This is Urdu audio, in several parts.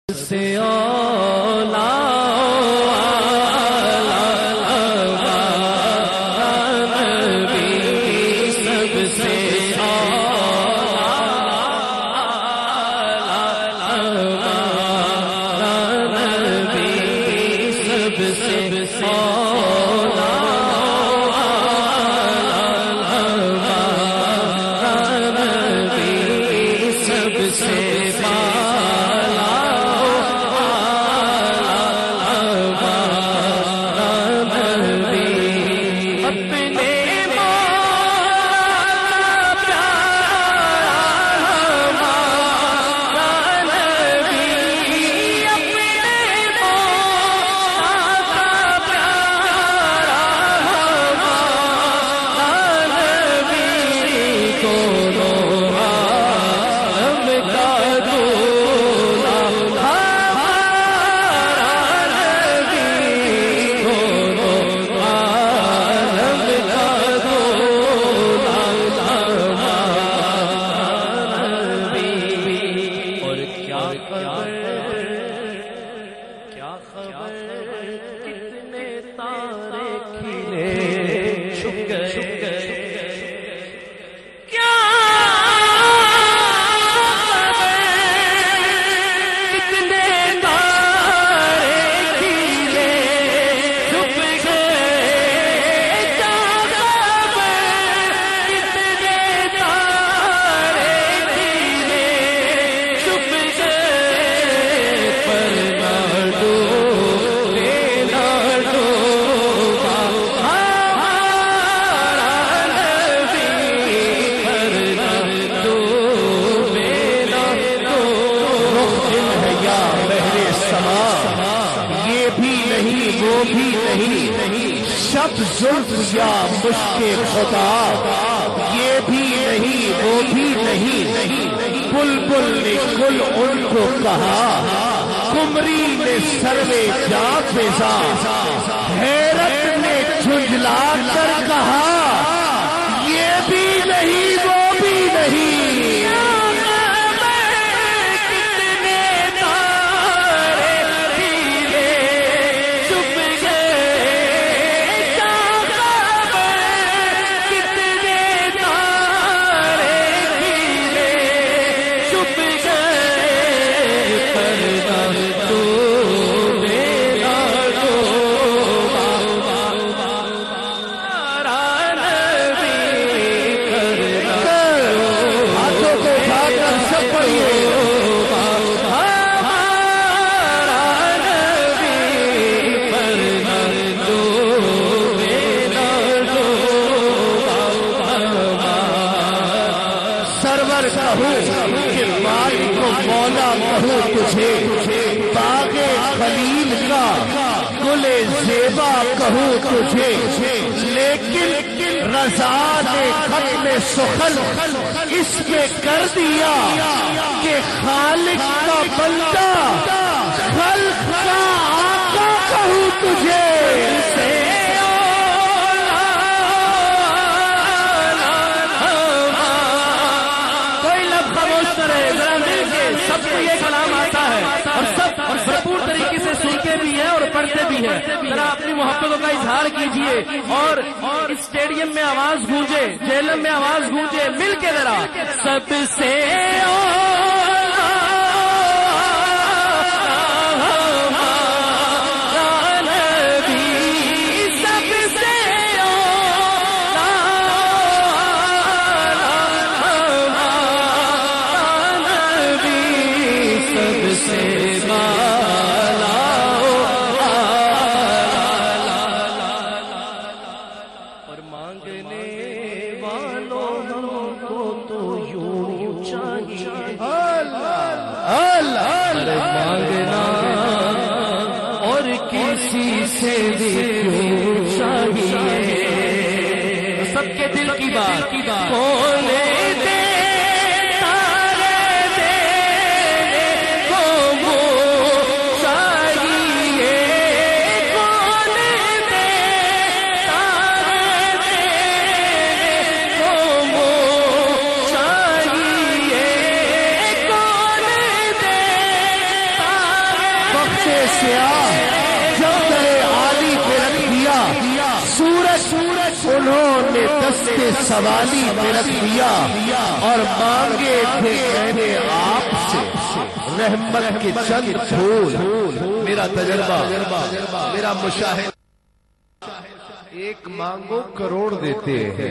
سے اولا نبی سب سے نبی سب سے نبی سب سے شب زلف یا مشک خدا یہ بھی نہیں وہ بھی نہیں بلبل نے گل ان کو کہا قمری نے سروے جاں فضا حیرت نے جھنجھلا کر کہا یہ بھی نہیں وہ بھی نہیں کہ مالک و مولا کہوں تجھے باغ خلیل کا گل زیبا کہوں تجھے لیکن رضا نے ختم سخن اس پہ کر دیا کہ خالق کا بندہ خلق کا آقا کہوں تجھے سب کو یہ کلام آتا ہے اور سب بھرپور طریقے سے سنتے بھی ہیں اور پڑھتے بھی ہیں. ذرا اپنی محبتوں کا اظہار کیجئے اور اسٹیڈیم میں آواز گونجے, جہلم میں آواز گونجے, مل کے ذرا سب سے مانگنا اور کسی سے بھی کیوں چاہیے سب کے دل کی بات کون دے دستے سیاہ جب عالی پہ رکھ دیا، سورج انہوں نے دستے سوالی پہ رکھ دیا اور مانگے تھے میں نے آپ سے رحمت کے چند پھول۔ میرا تجربہ، میرا مشاہدہ، ایک مانگو کروڑ دیتے ہیں،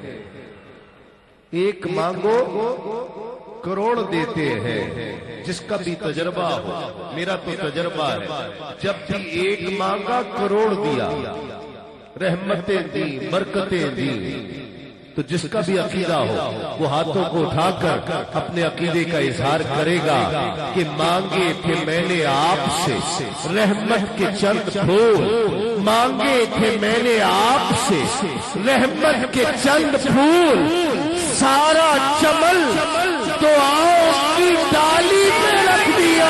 ایک مانگو کروڑ دیتے ہیں۔ جس کا بھی تجربہ ہو، میرا تو تجربہ ہے، جب بھی ایک مانگا کروڑ دیا، رحمتیں دی، برکتیں دی، تو جس کا بھی عقیدہ ہو وہ ہاتھوں کو اٹھا کر اپنے عقیدے کا اظہار کرے گا کہ مانگے تھے میں نے آپ سے رحمت کے چند پھول، مانگے تھے میں نے آپ سے رحمت کے چند پھول، سارا چمن دعاؤں کی ڈالی پہ رکھ دیا۔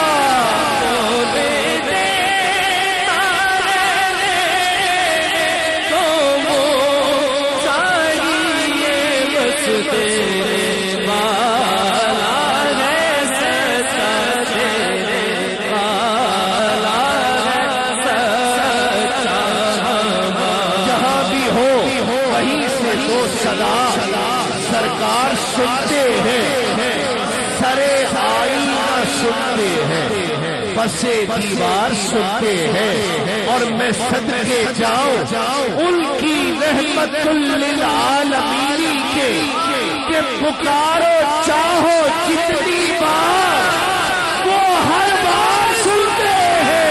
سرکار سنتے ہیں، سرے آئینہ سنتے ہیں، پسے دیوار سنتے ہیں، اور میں صدقے جاؤں ان کی رحمت للعالمین کے کہ پکارو چاہو جتنی بار وہ ہر بار سنتے ہیں۔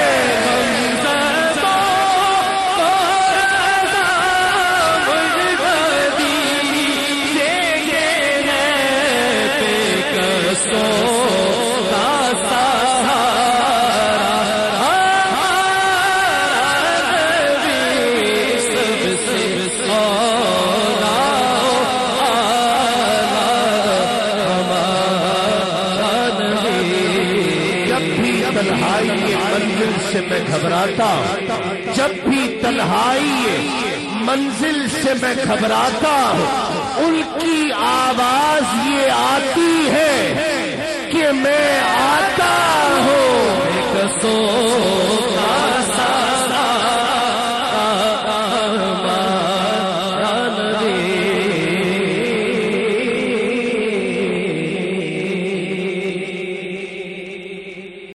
سے میں گھبراتا، جب بھی تنہائی منزل سے میں گھبراتا ہوں، ان کی آواز یہ آتی ہے کہ میں آتا ہوں۔ ایک سو